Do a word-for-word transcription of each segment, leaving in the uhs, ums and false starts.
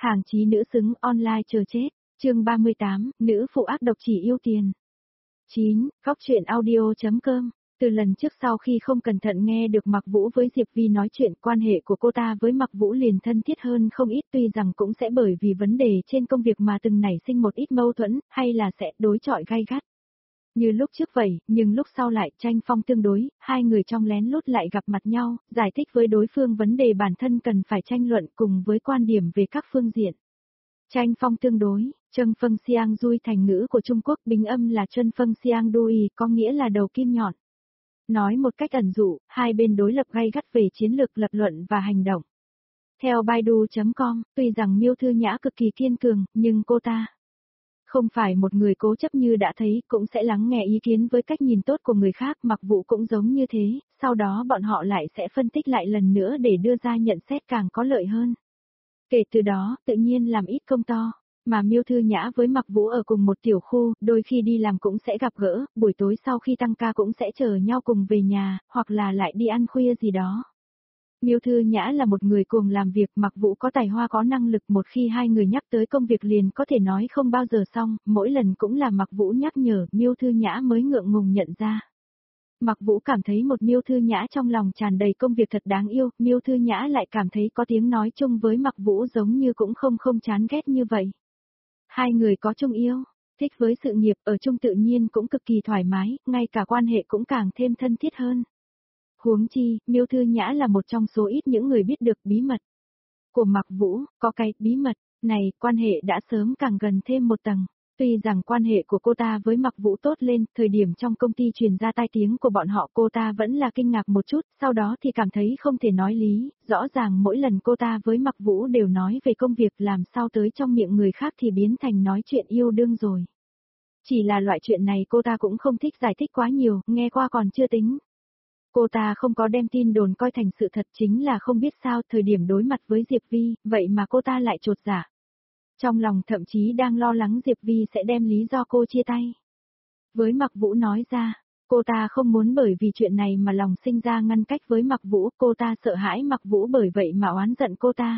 Hàng chí nữ xứng online chờ chết, chương ba mươi tám, nữ phụ ác độc chỉ yêu tiền. chín. Góc truyện audio.com. Từ lần trước sau khi không cẩn thận nghe được Mạc Vũ với Diệp Vi nói chuyện, quan hệ của cô ta với Mạc Vũ liền thân thiết hơn không ít, tuy rằng cũng sẽ bởi vì vấn đề trên công việc mà từng nảy sinh một ít mâu thuẫn, hay là sẽ đối chọi gay gắt. Như lúc trước vậy, nhưng lúc sau lại tranh phong tương đối, hai người trong lén lút lại gặp mặt nhau, giải thích với đối phương vấn đề bản thân cần phải tranh luận cùng với quan điểm về các phương diện. Tranh phong tương đối, Trân Phân Xiang Dui thành ngữ của Trung Quốc bình âm là Trân Phân Xiang Dui, có nghĩa là đầu kim nhọn. Nói một cách ẩn dụ, hai bên đối lập gay gắt về chiến lược lập luận và hành động. Theo Baidu chấm com, tuy rằng Miêu Thư Nhã cực kỳ kiên cường, nhưng cô ta không phải một người cố chấp như đã thấy, cũng sẽ lắng nghe ý kiến với cách nhìn tốt của người khác, Mạc Vũ cũng giống như thế, sau đó bọn họ lại sẽ phân tích lại lần nữa để đưa ra nhận xét càng có lợi hơn. Kể từ đó, tự nhiên làm ít công to, mà Miêu Thư Nhã với Mạc Vũ ở cùng một tiểu khu, đôi khi đi làm cũng sẽ gặp gỡ, buổi tối sau khi tăng ca cũng sẽ chờ nhau cùng về nhà, hoặc là lại đi ăn khuya gì đó. Miêu Thư Nhã là một người cuồng làm việc, Mạc Vũ có tài hoa có năng lực, một khi hai người nhắc tới công việc liền có thể nói không bao giờ xong, mỗi lần cũng là Mạc Vũ nhắc nhở, Miêu Thư Nhã mới ngượng ngùng nhận ra. Mạc Vũ cảm thấy một Miêu Thư Nhã trong lòng tràn đầy công việc thật đáng yêu, Miêu Thư Nhã lại cảm thấy có tiếng nói chung với Mạc Vũ giống như cũng không không chán ghét như vậy. Hai người có chung yêu, thích với sự nghiệp, ở chung tự nhiên cũng cực kỳ thoải mái, ngay cả quan hệ cũng càng thêm thân thiết hơn. Huống chi, Miêu Thư Nhã là một trong số ít những người biết được bí mật của Mạc Vũ, có cái bí mật này, quan hệ đã sớm càng gần thêm một tầng. Tuy rằng quan hệ của cô ta với Mạc Vũ tốt lên, thời điểm trong công ty truyền ra tai tiếng của bọn họ cô ta vẫn là kinh ngạc một chút, sau đó thì cảm thấy không thể nói lý, rõ ràng mỗi lần cô ta với Mạc Vũ đều nói về công việc, làm sao tới trong miệng người khác thì biến thành nói chuyện yêu đương rồi. Chỉ là loại chuyện này cô ta cũng không thích giải thích quá nhiều, nghe qua còn chưa tính. Cô ta không có đem tin đồn coi thành sự thật, chính là không biết sao thời điểm đối mặt với Diệp Vi, vậy mà cô ta lại chột dạ. Trong lòng thậm chí đang lo lắng Diệp Vi sẽ đem lý do cô chia tay với Mạc Vũ nói ra, cô ta không muốn bởi vì chuyện này mà lòng sinh ra ngăn cách với Mạc Vũ, cô ta sợ hãi Mạc Vũ bởi vậy mà oán giận cô ta.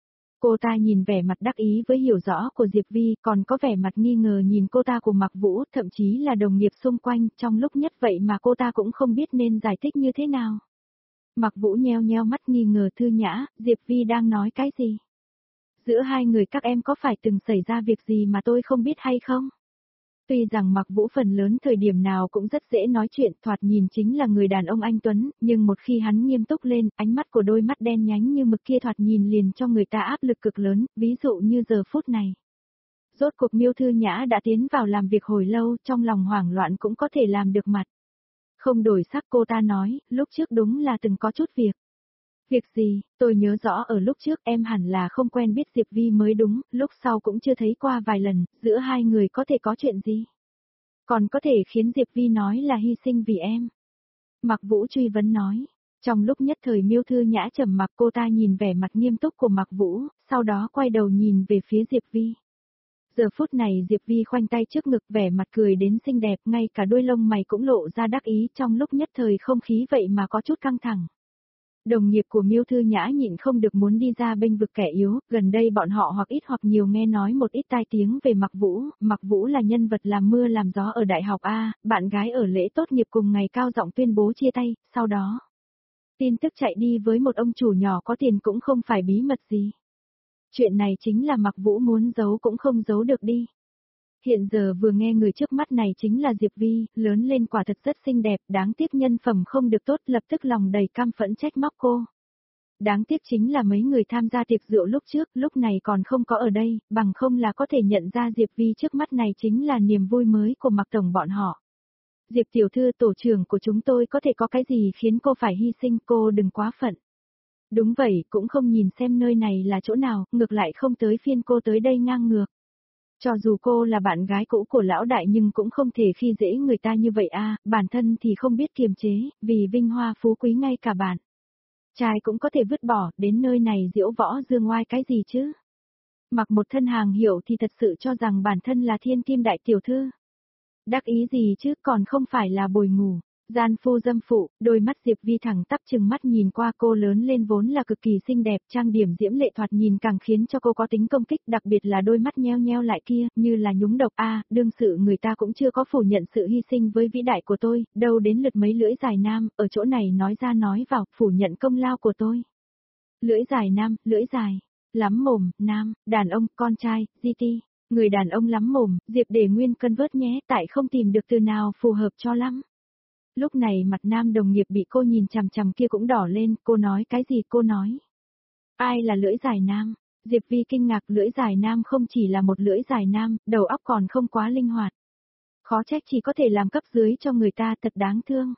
Cô ta nhìn vẻ mặt đắc ý với hiểu rõ của Diệp Vi, còn có vẻ mặt nghi ngờ nhìn cô ta của Mạc Vũ, thậm chí là đồng nghiệp xung quanh, trong lúc nhất vậy mà cô ta cũng không biết nên giải thích như thế nào. Mạc Vũ nheo nheo mắt nghi ngờ Thư Nhã, Diệp Vi đang nói cái gì? Giữa hai người các em có phải từng xảy ra việc gì mà tôi không biết hay không? Tuy rằng Mạc Vũ phần lớn thời điểm nào cũng rất dễ nói chuyện, thoạt nhìn chính là người đàn ông anh tuấn, nhưng một khi hắn nghiêm túc lên, ánh mắt của đôi mắt đen nhánh như mực kia thoạt nhìn liền cho người ta áp lực cực lớn, ví dụ như giờ phút này. Rốt cuộc Miêu Thư Nhã đã tiến vào làm việc hồi lâu, trong lòng hoảng loạn cũng có thể làm được mặt. Không đổi sắc cô ta nói, lúc trước đúng là từng có chút việc. Việc gì, tôi nhớ rõ ở lúc trước em hẳn là không quen biết Diệp Vi mới đúng, lúc sau cũng chưa thấy qua vài lần, giữa hai người có thể có chuyện gì? Còn có thể khiến Diệp Vi nói là hy sinh vì em. Mạc Vũ truy vấn nói, trong lúc nhất thời Miêu Thư Nhã trầm mặc, cô ta nhìn vẻ mặt nghiêm túc của Mạc Vũ, sau đó quay đầu nhìn về phía Diệp Vi. Giờ phút này Diệp Vi khoanh tay trước ngực, vẻ mặt cười đến xinh đẹp, ngay cả đuôi lông mày cũng lộ ra đắc ý, trong lúc nhất thời không khí vậy mà có chút căng thẳng. Đồng nghiệp của Miêu Thư Nhã nhịn không được muốn đi ra bênh vực kẻ yếu, gần đây bọn họ hoặc ít hoặc nhiều nghe nói một ít tai tiếng về Mạc Vũ, Mạc Vũ là nhân vật làm mưa làm gió ở đại học A, bạn gái ở lễ tốt nghiệp cùng ngày cao giọng tuyên bố chia tay, sau đó tin tức chạy đi với một ông chủ nhỏ có tiền cũng không phải bí mật gì. Chuyện này chính là Mạc Vũ muốn giấu cũng không giấu được đi. Hiện giờ vừa nghe người trước mắt này chính là Diệp Vi, lớn lên quả thật rất xinh đẹp, đáng tiếc nhân phẩm không được tốt, lập tức lòng đầy căm phẫn trách móc cô. Đáng tiếc chính là mấy người tham gia tiệc rượu lúc trước, lúc này còn không có ở đây, bằng không là có thể nhận ra Diệp Vi trước mắt này chính là niềm vui mới của Mạc Tổng bọn họ. Diệp tiểu thư, tổ trưởng của chúng tôi có thể có cái gì khiến cô phải hy sinh, cô đừng quá phận. Đúng vậy, cũng không nhìn xem nơi này là chỗ nào, ngược lại không tới phiên cô tới đây ngang ngược. Cho dù cô là bạn gái cũ của lão đại nhưng cũng không thể khi dễ người ta như vậy a, bản thân thì không biết kiềm chế, vì vinh hoa phú quý ngay cả bạn trai cũng có thể vứt bỏ, đến nơi này diễu võ dương oai cái gì chứ? Mặc một thân hàng hiệu thì thật sự cho rằng bản thân là thiên kim đại tiểu thư. Đắc ý gì chứ, còn không phải là bồi ngủ. Gian phu dâm phụ, đôi mắt Diệp Vi thẳng tắp chừng mắt nhìn qua cô lớn lên vốn là cực kỳ xinh đẹp, trang điểm diễm lệ thoạt nhìn càng khiến cho cô có tính công kích, đặc biệt là đôi mắt nheo nheo lại kia, như là nhúng độc a, à, đương sự người ta cũng chưa có phủ nhận sự hy sinh với vĩ đại của tôi, đâu đến lượt mấy lưỡi dài nam, ở chỗ này nói ra nói vào, phủ nhận công lao của tôi. Lưỡi dài nam, lưỡi dài, lắm mồm, nam, đàn ông, con trai, giê tê, người đàn ông lắm mồm, Diệp để nguyên cân vớt nhé, tại không tìm được từ nào phù hợp cho lắm. Lúc này mặt nam đồng nghiệp bị cô nhìn chằm chằm kia cũng đỏ lên, cô nói cái gì cô nói? Ai là lưỡi dài nam? Diệp Vi kinh ngạc, lưỡi dài nam không chỉ là một lưỡi dài nam, đầu óc còn không quá linh hoạt. Khó trách chỉ có thể làm cấp dưới cho người ta, thật đáng thương.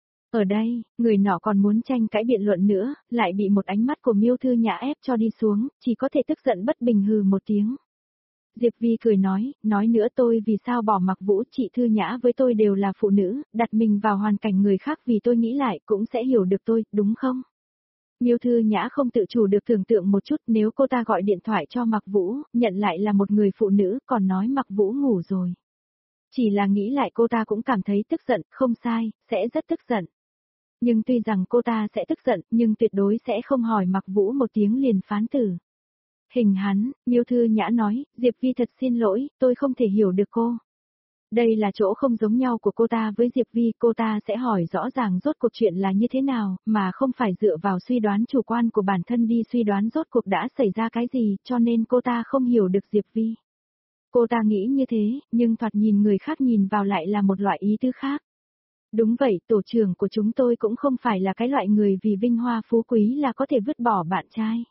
Ở đây, người nọ còn muốn tranh cãi biện luận nữa, lại bị một ánh mắt của Miêu Thư Nhã ép cho đi xuống, chỉ có thể tức giận bất bình hừ một tiếng. Diệp Vi cười nói, nói nữa tôi vì sao bỏ mặc Vũ, chị Thư Nhã với tôi đều là phụ nữ, đặt mình vào hoàn cảnh người khác vì tôi nghĩ lại cũng sẽ hiểu được tôi, đúng không? Miêu Thư Nhã không tự chủ được tưởng tượng một chút, nếu cô ta gọi điện thoại cho Mạc Vũ, nhận lại là một người phụ nữ, còn nói Mạc Vũ ngủ rồi. Chỉ là nghĩ lại cô ta cũng cảm thấy tức giận, không sai, sẽ rất tức giận. Nhưng tuy rằng cô ta sẽ tức giận, nhưng tuyệt đối sẽ không hỏi Mạc Vũ một tiếng liền phán tử. Hình hắn, Miêu Thư Nhã nói, Diệp Vi thật xin lỗi, tôi không thể hiểu được cô. Đây là chỗ không giống nhau của cô ta với Diệp Vi, cô ta sẽ hỏi rõ ràng rốt cuộc chuyện là như thế nào, mà không phải dựa vào suy đoán chủ quan của bản thân đi suy đoán rốt cuộc đã xảy ra cái gì, cho nên cô ta không hiểu được Diệp Vi. Cô ta nghĩ như thế, nhưng thoạt nhìn người khác nhìn vào lại là một loại ý tứ khác. Đúng vậy, tổ trưởng của chúng tôi cũng không phải là cái loại người vì vinh hoa phú quý là có thể vứt bỏ bạn trai.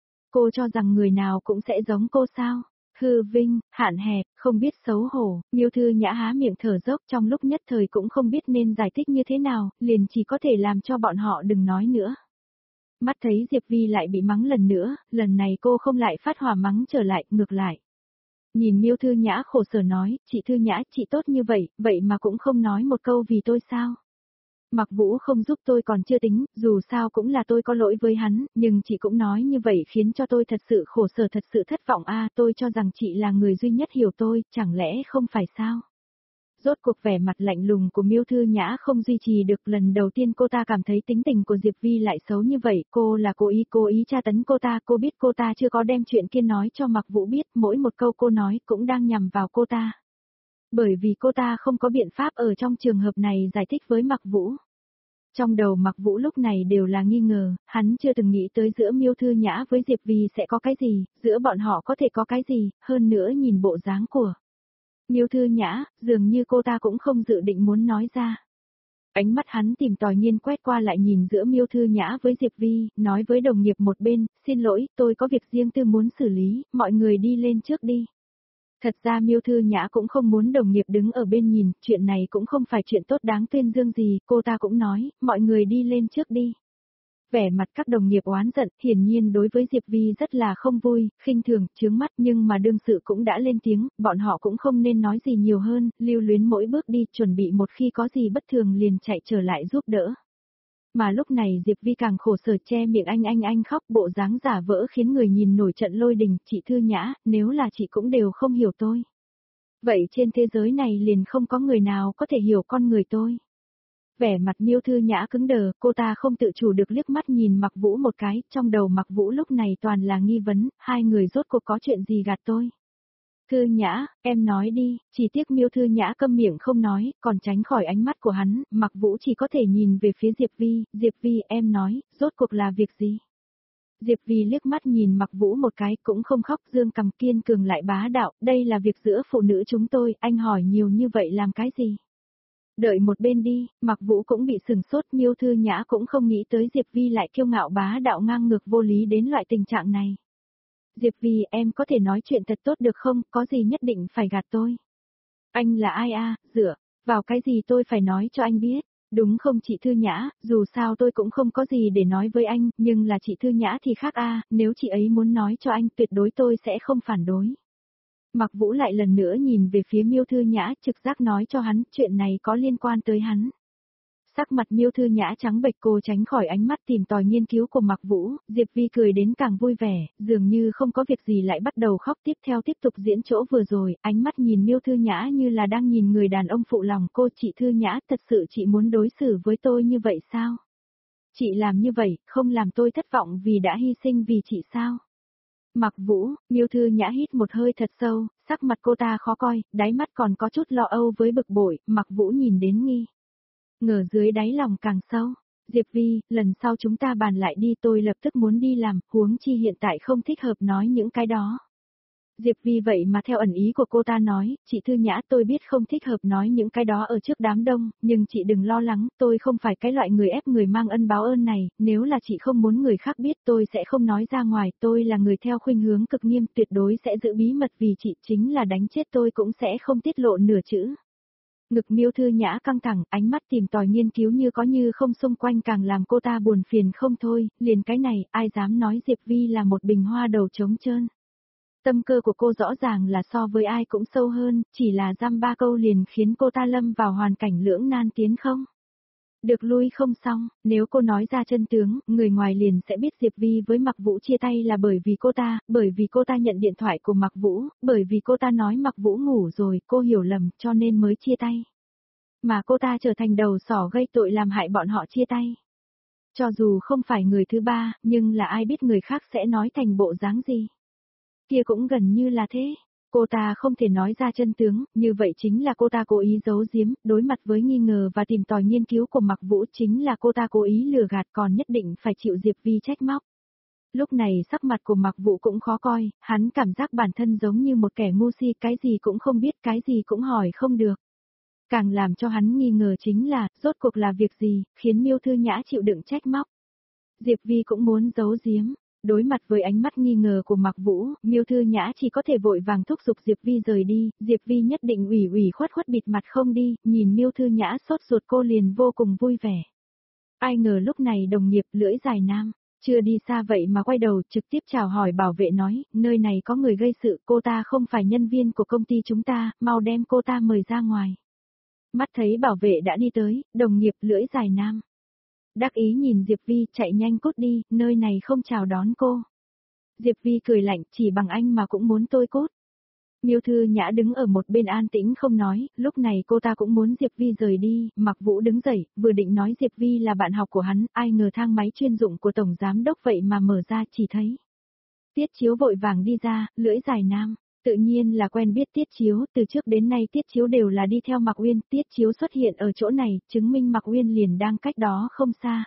Cô cho rằng người nào cũng sẽ giống cô sao? Hư vinh, hạn hẹp, không biết xấu hổ, Miêu Thư Nhã há miệng thở dốc trong lúc nhất thời cũng không biết nên giải thích như thế nào, liền chỉ có thể làm cho bọn họ đừng nói nữa. Mắt thấy Diệp Vi lại bị mắng lần nữa, lần này cô không lại phát hỏa mắng trở lại, ngược lại. Nhìn Miêu Thư Nhã khổ sở nói, chị Thư Nhã, chị tốt như vậy, vậy mà cũng không nói một câu vì tôi sao? Mạc Vũ không giúp tôi còn chưa tính, dù sao cũng là tôi có lỗi với hắn, nhưng chị cũng nói như vậy khiến cho tôi thật sự khổ sở thật sự thất vọng a, tôi cho rằng chị là người duy nhất hiểu tôi, chẳng lẽ không phải sao? Rốt cuộc vẻ mặt lạnh lùng của Miêu Thư Nhã không duy trì được, lần đầu tiên cô ta cảm thấy tính tình của Diệp Vi lại xấu như vậy, cô là cố ý cố ý tra tấn cô ta, cô biết cô ta chưa có đem chuyện kia nói cho Mạc Vũ biết, mỗi một câu cô nói cũng đang nhằm vào cô ta. Bởi vì cô ta không có biện pháp ở trong trường hợp này giải thích với Mạc Vũ. Trong đầu Mạc Vũ lúc này đều là nghi ngờ, hắn chưa từng nghĩ tới giữa Miêu Thư Nhã với Diệp Vi sẽ có cái gì, giữa bọn họ có thể có cái gì, hơn nữa nhìn bộ dáng của Miêu Thư Nhã, dường như cô ta cũng không dự định muốn nói ra. Ánh mắt hắn tìm tòi nhiên quét qua lại nhìn giữa Miêu Thư Nhã với Diệp Vi, nói với đồng nghiệp một bên, xin lỗi, tôi có việc riêng tư muốn xử lý, mọi người đi lên trước đi. Thật ra Miêu Thư Nhã cũng không muốn đồng nghiệp đứng ở bên nhìn, chuyện này cũng không phải chuyện tốt đáng tuyên dương gì, cô ta cũng nói, mọi người đi lên trước đi. Vẻ mặt các đồng nghiệp oán giận, hiển nhiên đối với Diệp Vi rất là không vui, khinh thường, chướng mắt, nhưng mà đương sự cũng đã lên tiếng, bọn họ cũng không nên nói gì nhiều hơn, lưu luyến mỗi bước đi, chuẩn bị một khi có gì bất thường liền chạy trở lại giúp đỡ. Mà lúc này Diệp Vi càng khổ sở che miệng anh anh anh khóc, bộ dáng giả vỡ khiến người nhìn nổi trận lôi đình, chị Thư Nhã, nếu là chị cũng đều không hiểu tôi. Vậy trên thế giới này liền không có người nào có thể hiểu con người tôi. Vẻ mặt Miêu Thư Nhã cứng đờ, cô ta không tự chủ được liếc mắt nhìn Mạc Vũ một cái, trong đầu Mạc Vũ lúc này toàn là nghi vấn, hai người rốt cuộc có chuyện gì gạt tôi. Thư Nhã, em nói đi, chỉ tiếc Miêu Thư Nhã câm miệng không nói, còn tránh khỏi ánh mắt của hắn, Mạc Vũ chỉ có thể nhìn về phía Diệp Vi, Diệp Vi em nói, rốt cuộc là việc gì? Diệp Vi liếc mắt nhìn Mạc Vũ một cái cũng không khóc, dương cằm kiên cường lại bá đạo, đây là việc giữa phụ nữ chúng tôi, anh hỏi nhiều như vậy làm cái gì? Đợi một bên đi, Mạc Vũ cũng bị sừng sốt, Miêu Thư Nhã cũng không nghĩ tới Diệp Vi lại kiêu ngạo bá đạo ngang ngược vô lý đến loại tình trạng này. Diệp Vi em có thể nói chuyện thật tốt được không, có gì nhất định phải gạt tôi. Anh là ai a, à, dựa, vào cái gì tôi phải nói cho anh biết, đúng không chị Thư Nhã, dù sao tôi cũng không có gì để nói với anh, nhưng là chị Thư Nhã thì khác a, à, nếu chị ấy muốn nói cho anh tuyệt đối tôi sẽ không phản đối. Mạc Vũ lại lần nữa nhìn về phía Miêu Thư Nhã, trực giác nói cho hắn chuyện này có liên quan tới hắn. Sắc mặt Miêu Thư Nhã trắng bệch, cô tránh khỏi ánh mắt tìm tòi nghiên cứu của Mạc Vũ, Diệp Vi cười đến càng vui vẻ, dường như không có việc gì lại bắt đầu khóc tiếp theo tiếp tục diễn chỗ vừa rồi, ánh mắt nhìn Miêu Thư Nhã như là đang nhìn người đàn ông phụ lòng cô. Chị Thư Nhã, thật sự chị muốn đối xử với tôi như vậy sao? Chị làm như vậy, không làm tôi thất vọng vì đã hy sinh vì chị sao? Mạc Vũ, Miêu Thư Nhã hít một hơi thật sâu, sắc mặt cô ta khó coi, đáy mắt còn có chút lo âu với bực bội, Mạc Vũ nhìn đến nghi ngờ dưới đáy lòng càng sâu. Diệp Vi, lần sau chúng ta bàn lại đi, tôi lập tức muốn đi làm, huống chi hiện tại không thích hợp nói những cái đó. Diệp Vi vậy mà theo ẩn ý của cô ta nói, chị Thư Nhã, tôi biết không thích hợp nói những cái đó ở trước đám đông, nhưng chị đừng lo lắng, tôi không phải cái loại người ép người mang ân báo ơn này, nếu là chị không muốn người khác biết tôi sẽ không nói ra ngoài, tôi là người theo khuynh hướng cực nghiêm, tuyệt đối sẽ giữ bí mật vì chị, chính là đánh chết tôi cũng sẽ không tiết lộ nửa chữ. Ngực Miêu Thư Nhã căng thẳng, ánh mắt tìm tòi nghiên cứu như có như không xung quanh càng làm cô ta buồn phiền không thôi, liền cái này, ai dám nói Diệp Vi là một bình hoa đầu trống trơn. Tâm cơ của cô rõ ràng là so với ai cũng sâu hơn, chỉ là dăm ba câu liền khiến cô ta lâm vào hoàn cảnh lưỡng nan tiến không. Được lui không xong, nếu cô nói ra chân tướng, người ngoài liền sẽ biết Diệp Vi với Mạc Vũ chia tay là bởi vì cô ta, bởi vì cô ta nhận điện thoại của Mạc Vũ, bởi vì cô ta nói Mạc Vũ ngủ rồi, cô hiểu lầm cho nên mới chia tay. Mà cô ta trở thành đầu sỏ gây tội làm hại bọn họ chia tay. Cho dù không phải người thứ ba, nhưng là ai biết người khác sẽ nói thành bộ dáng gì. Kia cũng gần như là thế. Cô ta không thể nói ra chân tướng, như vậy chính là cô ta cố ý giấu giếm, đối mặt với nghi ngờ và tìm tòi nghiên cứu của Mạc Vũ chính là cô ta cố ý lừa gạt, còn nhất định phải chịu Diệp Vi trách móc. Lúc này sắc mặt của Mạc Vũ cũng khó coi, hắn cảm giác bản thân giống như một kẻ ngu si, cái gì cũng không biết, cái gì cũng hỏi không được. Càng làm cho hắn nghi ngờ chính là, rốt cuộc là việc gì, khiến Miêu Thư Nhã chịu đựng trách móc. Diệp Vi cũng muốn giấu giếm. Đối mặt với ánh mắt nghi ngờ của Mạc Vũ, Miêu Thư Nhã chỉ có thể vội vàng thúc giục Diệp Vi rời đi, Diệp Vi nhất định ủy ủy khuất khuất bịt mặt không đi, nhìn Miêu Thư Nhã sốt ruột cô liền vô cùng vui vẻ. Ai ngờ lúc này đồng nghiệp lưỡi dài nam, chưa đi xa vậy mà quay đầu trực tiếp chào hỏi bảo vệ nói, nơi này có người gây sự, cô ta không phải nhân viên của công ty chúng ta, mau đem cô ta mời ra ngoài. Mắt thấy bảo vệ đã đi tới, đồng nghiệp lưỡi dài nam. Đắc ý nhìn Diệp Vi, chạy nhanh cút đi, nơi này không chào đón cô. Diệp Vi cười lạnh, chỉ bằng anh mà cũng muốn tôi cút. Miêu Thư Nhã đứng ở một bên an tĩnh không nói, lúc này cô ta cũng muốn Diệp Vi rời đi, Mạc Vũ đứng dậy, vừa định nói Diệp Vi là bạn học của hắn, ai ngờ thang máy chuyên dụng của Tổng Giám Đốc vậy mà mở ra chỉ thấy. Tiết Chiếu vội vàng đi ra, lưỡi dài nam. Tự nhiên là quen biết Tiết Chiếu, từ trước đến nay Tiết Chiếu đều là đi theo Mạc Uyên, Tiết Chiếu xuất hiện ở chỗ này, chứng minh Mạc Uyên liền đang cách đó không xa.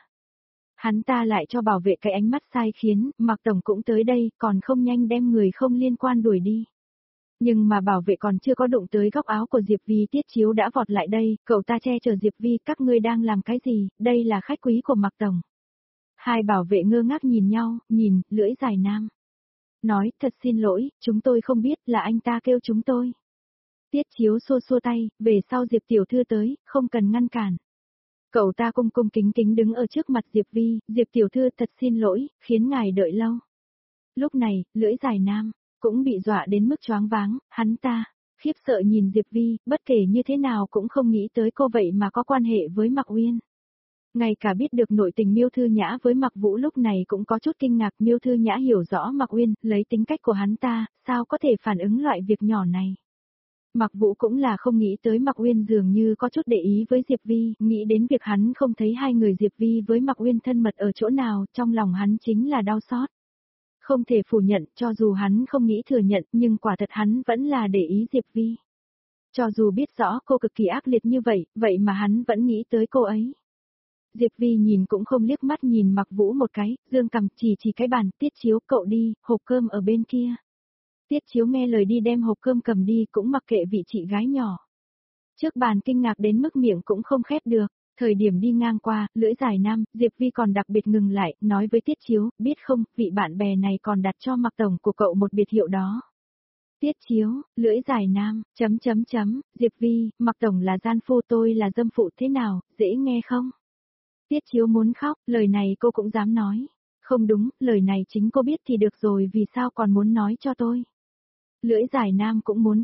Hắn ta lại cho bảo vệ cái ánh mắt sai khiến, Mạc Tổng cũng tới đây, còn không nhanh đem người không liên quan đuổi đi. Nhưng mà bảo vệ còn chưa có đụng tới góc áo của Diệp Vi, Tiết Chiếu đã vọt lại đây, cậu ta che chở Diệp Vi, các ngươi đang làm cái gì, đây là khách quý của Mạc Tổng. Hai bảo vệ ngơ ngác nhìn nhau, nhìn, lưỡi dài nam. Nói, thật xin lỗi, chúng tôi không biết là anh ta kêu chúng tôi. Tiết Chiếu xua xua tay, về sau Diệp Tiểu Thư tới, không cần ngăn cản. Cậu ta cung cung kính kính đứng ở trước mặt Diệp Vi, Diệp Tiểu Thư thật xin lỗi, khiến ngài đợi lâu. Lúc này, lưỡi dài nam, cũng bị dọa đến mức choáng váng, hắn ta, khiếp sợ nhìn Diệp Vi, bất kể như thế nào cũng không nghĩ tới cô vậy mà có quan hệ với Mạc Uyên. Ngay cả biết được nội tình Miêu Thư Nhã với Mạc Vũ lúc này cũng có chút kinh ngạc, Miêu Thư Nhã hiểu rõ Mạc Uyên, lấy tính cách của hắn ta, sao có thể phản ứng loại việc nhỏ này. Mạc Vũ cũng là không nghĩ tới Mạc Uyên dường như có chút để ý với Diệp Vi, nghĩ đến việc hắn không thấy hai người Diệp Vi với Mạc Uyên thân mật ở chỗ nào, trong lòng hắn chính là đau xót. Không thể phủ nhận, cho dù hắn không nghĩ thừa nhận, nhưng quả thật hắn vẫn là để ý Diệp Vi. Cho dù biết rõ cô cực kỳ ác liệt như vậy, vậy mà hắn vẫn nghĩ tới cô ấy. Diệp Vi nhìn cũng không liếc mắt nhìn Mạc Vũ một cái, dương cằm chỉ chỉ cái bàn, Tiết Chiếu cậu đi, hộp cơm ở bên kia. Tiết Chiếu nghe lời đi đem hộp cơm cầm đi cũng mặc kệ vị chị gái nhỏ. Trước bàn kinh ngạc đến mức miệng cũng không khép được, thời điểm đi ngang qua, lưỡi dài nam, Diệp Vi còn đặc biệt ngừng lại, nói với Tiết Chiếu, biết không, vị bạn bè này còn đặt cho Mạc Tổng của cậu một biệt hiệu đó. Tiết Chiếu, lưỡi dài nam, chấm chấm chấm, Diệp Vi, Mạc Tổng là gian phu tôi là dâm phụ thế nào, dễ nghe không? Tiết Chiếu muốn khóc, lời này cô cũng dám nói. Không đúng, lời này chính cô biết thì được rồi vì sao còn muốn nói cho tôi. Lưỡi dài nam cũng muốn khóc,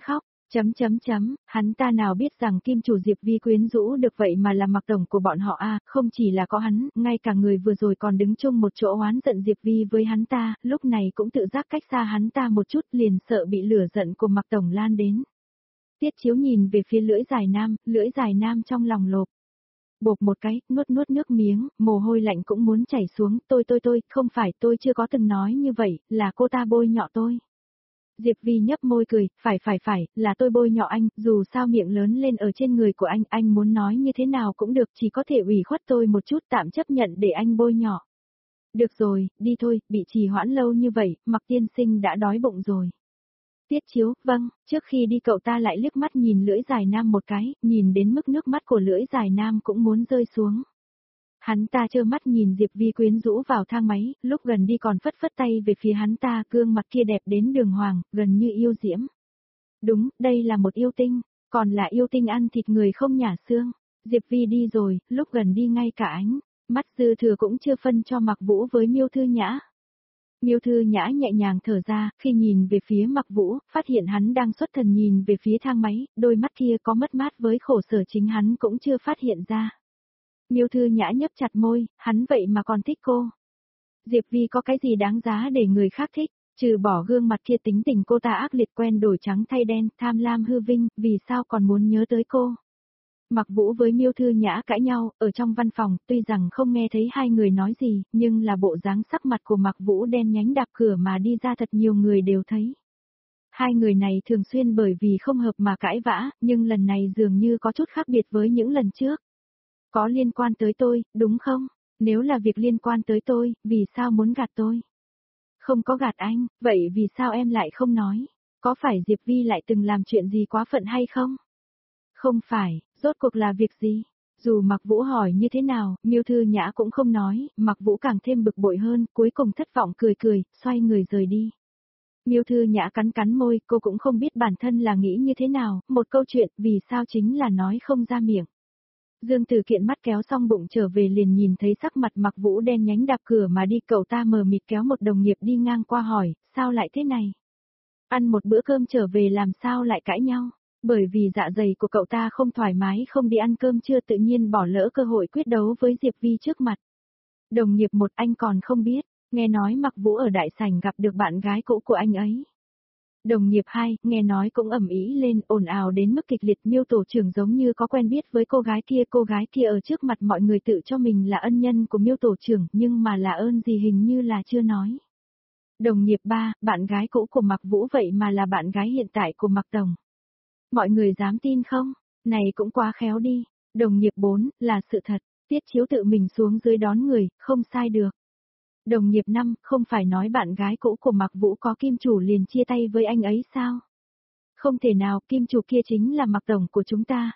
Chấm chấm chấm, hắn ta nào biết rằng kim chủ Diệp Vi quyến rũ được vậy mà là Mạc Tổng của bọn họ a, không chỉ là có hắn, ngay cả người vừa rồi còn đứng chung một chỗ oán giận Diệp Vi với hắn ta, lúc này cũng tự giác cách xa hắn ta một chút, liền sợ bị lửa giận của Mạc Tổng lan đến. Tiết Chiếu nhìn về phía lưỡi dài nam, lưỡi dài nam trong lòng lộp. Bộp một cái, nuốt nuốt nước miếng, mồ hôi lạnh cũng muốn chảy xuống, tôi tôi tôi, không phải tôi chưa có từng nói như vậy, là cô ta bôi nhọ tôi. Diệp Vi nhấp môi cười, phải phải phải, là tôi bôi nhọ anh, dù sao miệng lớn lên ở trên người của anh, anh muốn nói như thế nào cũng được, chỉ có thể ủy khuất tôi một chút tạm chấp nhận để anh bôi nhọ. Được rồi, đi thôi, bị trì hoãn lâu như vậy, Mạc tiên sinh đã đói bụng rồi. Tiết Chiếu, vâng, trước khi đi cậu ta lại liếc mắt nhìn lưỡi dài nam một cái, nhìn đến mức nước mắt của lưỡi dài nam cũng muốn rơi xuống. Hắn ta trơ mắt nhìn Diệp Vi quyến rũ vào thang máy, lúc gần đi còn phất phất tay về phía hắn ta, gương mặt kia đẹp đến đường hoàng, gần như yêu diễm. Đúng, đây là một yêu tinh, còn là yêu tinh ăn thịt người không nhả xương. Diệp Vi đi rồi, lúc gần đi ngay cả ánh mắt dư thừa cũng chưa phân cho Mạc Vũ với Miêu Thư Nhã. Miêu Thư Nhã nhẹ nhàng thở ra, khi nhìn về phía Mạc Vũ, phát hiện hắn đang xuất thần nhìn về phía thang máy, đôi mắt kia có mất mát với khổ sở chính hắn cũng chưa phát hiện ra. Miêu Thư Nhã nhấp chặt môi, hắn vậy mà còn thích cô. Diệp Vi có cái gì đáng giá để người khác thích, trừ bỏ gương mặt kia tính tình cô ta ác liệt quen đổi trắng thay đen, tham lam hư vinh, vì sao còn muốn nhớ tới cô. Mạc Vũ với Miêu Thư Nhã cãi nhau, ở trong văn phòng, tuy rằng không nghe thấy hai người nói gì, nhưng là bộ dáng sắc mặt của Mạc Vũ đen nhánh đạp cửa mà đi ra thật nhiều người đều thấy. Hai người này thường xuyên bởi vì không hợp mà cãi vã, nhưng lần này dường như có chút khác biệt với những lần trước. Có liên quan tới tôi, đúng không? Nếu là việc liên quan tới tôi, vì sao muốn gạt tôi? Không có gạt anh, vậy vì sao em lại không nói? Có phải Diệp Vi lại từng làm chuyện gì quá phận hay không? Không phải, rốt cuộc là việc gì? Dù Mạc Vũ hỏi như thế nào, Miêu Thư Nhã cũng không nói, Mạc Vũ càng thêm bực bội hơn, cuối cùng thất vọng cười cười, xoay người rời đi. Miêu Thư Nhã cắn cắn môi, cô cũng không biết bản thân là nghĩ như thế nào, một câu chuyện, vì sao chính là nói không ra miệng. Dương Tử Kiện mắt kéo xong bụng trở về liền nhìn thấy sắc mặt Mạc Vũ đen nhánh đạp cửa mà đi, cậu ta mờ mịt kéo một đồng nghiệp đi ngang qua hỏi, sao lại thế này? Ăn một bữa cơm trở về làm sao lại cãi nhau? Bởi vì dạ dày của cậu ta không thoải mái không đi ăn cơm trưa tự nhiên bỏ lỡ cơ hội quyết đấu với Diệp Vi trước mặt. Đồng nghiệp một anh còn không biết, nghe nói Mạc Vũ ở đại sảnh gặp được bạn gái cũ của anh ấy. Đồng nghiệp hai, nghe nói cũng ầm ĩ lên, ồn ào đến mức kịch liệt, Miêu tổ trưởng giống như có quen biết với cô gái kia, cô gái kia ở trước mặt mọi người tự cho mình là ân nhân của Miêu tổ trưởng, nhưng mà là ơn gì hình như là chưa nói. Đồng nghiệp ba, bạn gái cũ của Mạc Vũ vậy mà là bạn gái hiện tại của Mạc Tổng. Mọi người dám tin không? Này cũng quá khéo đi. Đồng nghiệp bốn, là sự thật, Tiết Chiếu tự mình xuống dưới đón người, không sai được. Đồng nghiệp năm, không phải nói bạn gái cũ của Mạc Vũ có kim chủ liền chia tay với anh ấy sao? Không thể nào, kim chủ kia chính là Mạc Tổng của chúng ta.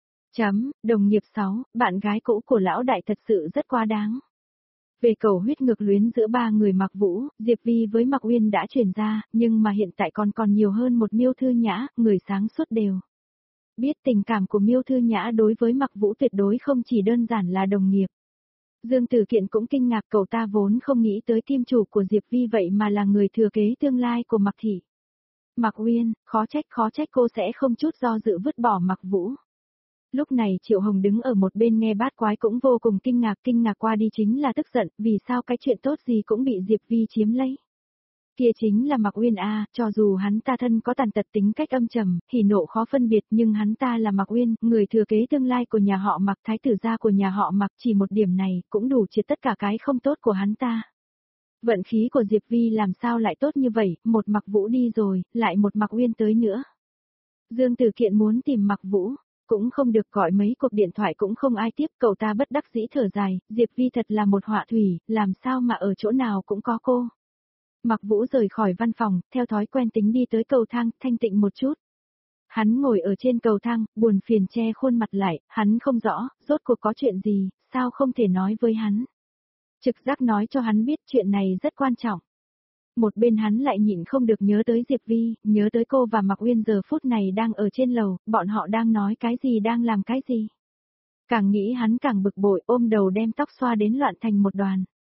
Chấm, đồng nghiệp sáu, bạn gái cũ của lão đại thật sự rất quá đáng. Về cầu huyết ngược luyến giữa ba người Mạc Vũ, Diệp Vi với Mạc Uyên đã truyền ra, nhưng mà hiện tại còn còn nhiều hơn một Miêu Thư Nhã, người sáng suốt đều. Biết tình cảm của Miêu Thư Nhã đối với Mạc Vũ tuyệt đối không chỉ đơn giản là đồng nghiệp. Dương Tử Kiện cũng kinh ngạc, cậu ta vốn không nghĩ tới kim chủ của Diệp Vi vậy mà là người thừa kế tương lai của Mạc Thị. Mạc Uyên, khó trách khó trách cô sẽ không chút do dự vứt bỏ Mạc Vũ. Lúc này Triệu Hồng đứng ở một bên nghe bát quái cũng vô cùng kinh ngạc, kinh ngạc qua đi chính là tức giận, vì sao cái chuyện tốt gì cũng bị Diệp Vi chiếm lấy. Kia chính là Mạc Uyên a, cho dù hắn ta thân có tàn tật tính cách âm trầm, hỉ nộ khó phân biệt, nhưng hắn ta là Mạc Uyên, người thừa kế tương lai của nhà họ Mạc, thái tử gia của nhà họ Mạc, chỉ một điểm này cũng đủ triệt tất cả cái không tốt của hắn ta. Vận khí của Diệp Vi làm sao lại tốt như vậy, một Mạc Vũ đi rồi, lại một Mạc Uyên tới nữa. Dương Tử Kiện muốn tìm Mạc Vũ, cũng không được, gọi mấy cuộc điện thoại cũng không ai tiếp, cậu ta bất đắc dĩ thở dài, Diệp Vi thật là một họa thủy, làm sao mà ở chỗ nào cũng có cô. Mạc Vũ rời khỏi văn phòng, theo thói quen tính đi tới cầu thang, thanh tịnh một chút. Hắn ngồi ở trên cầu thang, buồn phiền che khuôn mặt lại, hắn không rõ, rốt cuộc có chuyện gì, sao không thể nói với hắn. Trực giác nói cho hắn biết chuyện này rất quan trọng. Một bên hắn lại nhịn không được nhớ tới Diệp Vi, nhớ tới cô và Mạc Uyên giờ phút này đang ở trên lầu, bọn họ đang nói cái gì đang làm cái gì. Càng nghĩ hắn càng bực bội, ôm đầu đem tóc xoa đến loạn thành một đoàn.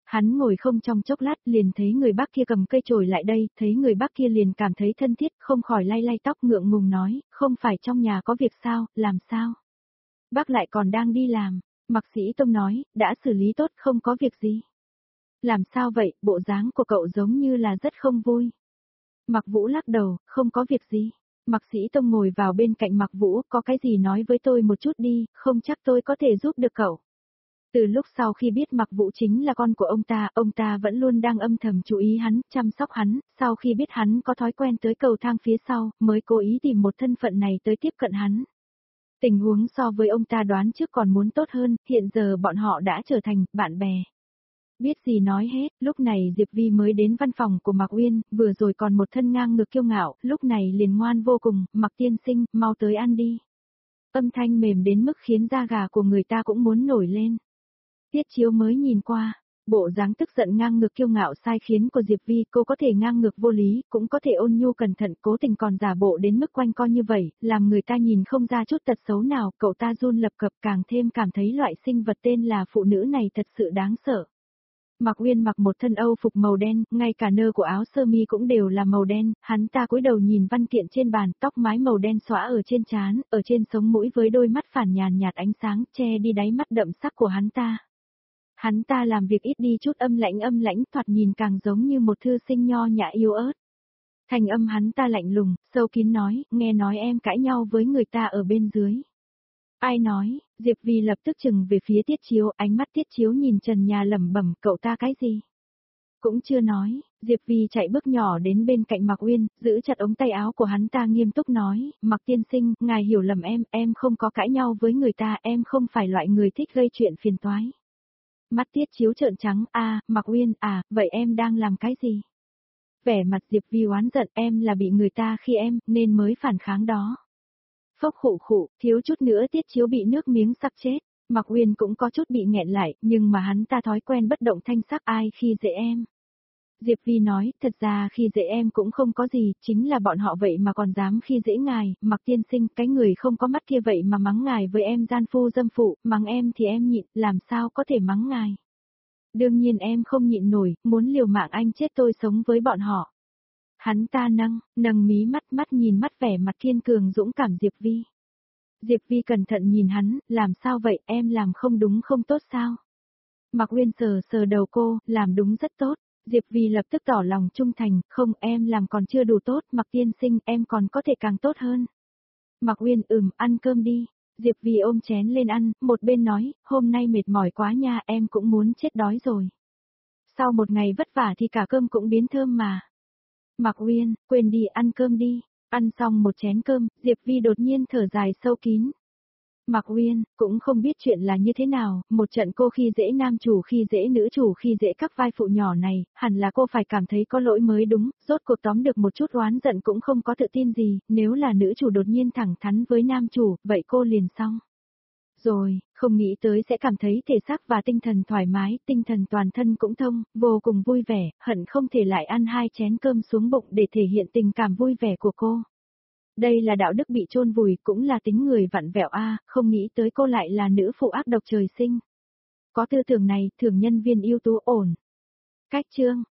Hắn ngồi không trong chốc lát liền thấy người bác kia cầm cây chổi lại đây, thấy người bác kia liền cảm thấy thân thiết, không khỏi lay lay tóc ngượng ngùng nói, không phải trong nhà có việc sao, làm sao? Bác lại còn đang đi làm, Mạc Sĩ Tông nói, đã xử lý tốt không có việc gì. Làm sao vậy, bộ dáng của cậu giống như là rất không vui. Mạc Vũ lắc đầu, không có việc gì. Mạc Sĩ Tông ngồi vào bên cạnh Mạc Vũ, có cái gì nói với tôi một chút đi, không chắc tôi có thể giúp được cậu. Từ lúc sau khi biết Mạc Vũ chính là con của ông ta, ông ta vẫn luôn đang âm thầm chú ý hắn, chăm sóc hắn, sau khi biết hắn có thói quen tới cầu thang phía sau, mới cố ý tìm một thân phận này tới tiếp cận hắn. Tình huống so với ông ta đoán trước còn muốn tốt hơn, hiện giờ bọn họ đã trở thành bạn bè. Biết gì nói hết, lúc này Diệp Vi mới đến văn phòng của Mạc Uyên, vừa rồi còn một thân ngang ngược kiêu ngạo, lúc này liền ngoan vô cùng, Mạc tiên sinh, mau tới ăn đi. Âm thanh mềm đến mức khiến da gà của người ta cũng muốn nổi lên. Tiết Chiếu mới nhìn qua, bộ dáng tức giận ngang ngược kiêu ngạo sai khiến của Diệp Vi, cô có thể ngang ngược vô lý, cũng có thể ôn nhu cẩn thận, cố tình còn giả bộ đến mức quanh co như vậy, làm người ta nhìn không ra chút tật xấu nào, cậu ta run lập cập càng thêm cảm thấy loại sinh vật tên là phụ nữ này thật sự đáng sợ. Mạc Uyên mặc một thân Âu phục màu đen, ngay cả nơ của áo sơ mi cũng đều là màu đen, hắn ta cúi đầu nhìn văn kiện trên bàn, tóc mái màu đen xõa ở trên trán, ở trên sống mũi với đôi mắt phản nhàn nhạt ánh sáng, che đi đáy mắt đậm sắc của hắn ta. Hắn ta làm việc ít đi chút âm lãnh âm lãnh, thoạt nhìn càng giống như một thư sinh nho nhã yếu ớt. Thành âm hắn ta lạnh lùng, sâu kín nói, nghe nói em cãi nhau với người ta ở bên dưới. Ai nói? Diệp Vi lập tức chừng về phía Tiết Chiếu, ánh mắt Tiết Chiếu nhìn trần nhà lẩm bẩm, cậu ta cái gì? Cũng chưa nói, Diệp Vi chạy bước nhỏ đến bên cạnh Mạc Uyên, giữ chặt ống tay áo của hắn ta nghiêm túc nói, Mạc tiên sinh, ngài hiểu lầm em, em không có cãi nhau với người ta, em không phải loại người thích gây chuyện phiền toái. Mắt Tiết Chiếu trợn trắng, a, Mạc Uyên, à, vậy em đang làm cái gì? Vẻ mặt Diệp Vi oán giận, em là bị người ta khi em, nên mới phản kháng đó. Phốc khụ khụ, thiếu chút nữa Tiết Chiếu bị nước miếng sặc chết. Mạc Uyên cũng có chút bị nghẹn lại, nhưng mà hắn ta thói quen bất động thanh sắc, ai khi dễ em. Diệp Vi nói, thật ra khi dễ em cũng không có gì, chính là bọn họ vậy mà còn dám khi dễ ngài, Mạc tiên sinh, cái người không có mắt kia vậy mà mắng ngài với em gian phu dâm phụ, mắng em thì em nhịn, làm sao có thể mắng ngài. Đương nhiên em không nhịn nổi, muốn liều mạng anh chết tôi sống với bọn họ. Hắn ta nâng, nâng mí mắt mắt nhìn mắt vẻ mặt kiên cường dũng cảm Diệp Vi. Diệp Vi cẩn thận nhìn hắn, làm sao vậy, em làm không đúng không tốt sao? Mạc Uyên sờ sờ đầu cô, làm đúng rất tốt. Diệp Vi lập tức tỏ lòng trung thành, không em làm còn chưa đủ tốt, Mạc tiên sinh em còn có thể càng tốt hơn. Mạc Uyên ừm, ăn cơm đi. Diệp Vi ôm chén lên ăn, một bên nói, hôm nay mệt mỏi quá nha, em cũng muốn chết đói rồi. Sau một ngày vất vả thì cả cơm cũng biến thơm mà. Mạc Uyên, quên đi ăn cơm đi. Ăn xong một chén cơm, Diệp Vi đột nhiên thở dài sâu kín. Mạc Uyên, cũng không biết chuyện là như thế nào, một trận cô khi dễ nam chủ khi dễ nữ chủ khi dễ các vai phụ nhỏ này, hẳn là cô phải cảm thấy có lỗi mới đúng, rốt cuộc tóm được một chút oán giận cũng không có tự tin gì, nếu là nữ chủ đột nhiên thẳng thắn với nam chủ, vậy cô liền xong. Rồi, không nghĩ tới sẽ cảm thấy thể xác và tinh thần thoải mái, tinh thần toàn thân cũng thông, vô cùng vui vẻ, hận không thể lại ăn hai chén cơm xuống bụng để thể hiện tình cảm vui vẻ của cô. Đây là đạo đức bị chôn vùi, cũng là tính người vặn vẹo a, không nghĩ tới cô lại là nữ phụ ác độc trời sinh. Có tư tưởng này, thường nhân viên ưu tú ổn. Cách chương